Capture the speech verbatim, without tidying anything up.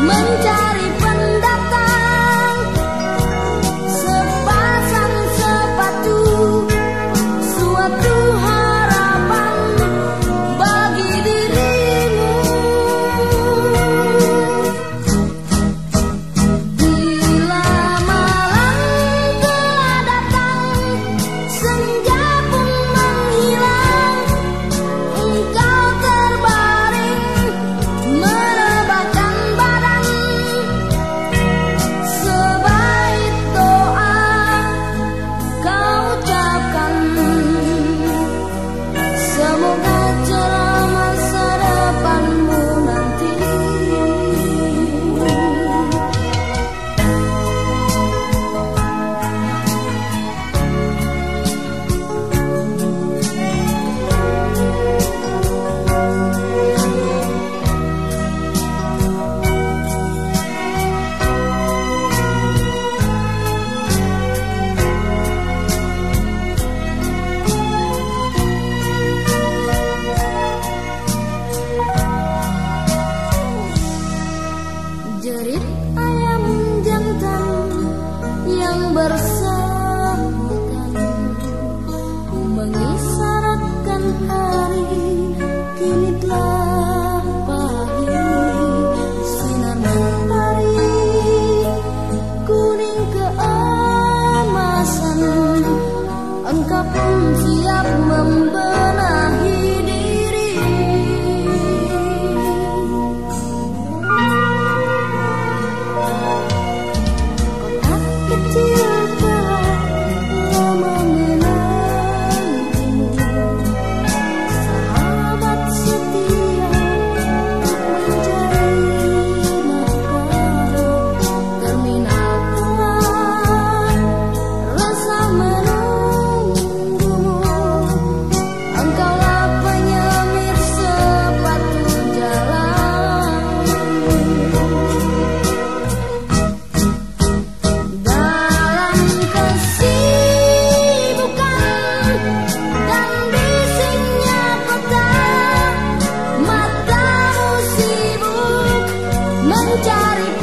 mencari pendatang, sepasang sepatu, suatu harapan bagi dirimu. Bila malam telah datang, senja pun menghilang, engkau terbaring merebahkan badan, sebaik doa kau ucapkan, semoga cerah masa depanmu nanti. Jerit ayam jantan yang bersamakan mengisyaratkan hari kini telah pagi. Sinar mentari kuning keemasan, engkau pun siap membenahi diri. Kecil telah lama menantimu, sahabat setia mencari nafkah. Terminal telah rasa menunggumu, engkaulah penyemir sepatu jalan. Dalam kesibukan dan bisingnya kota, matamu sibuk mencari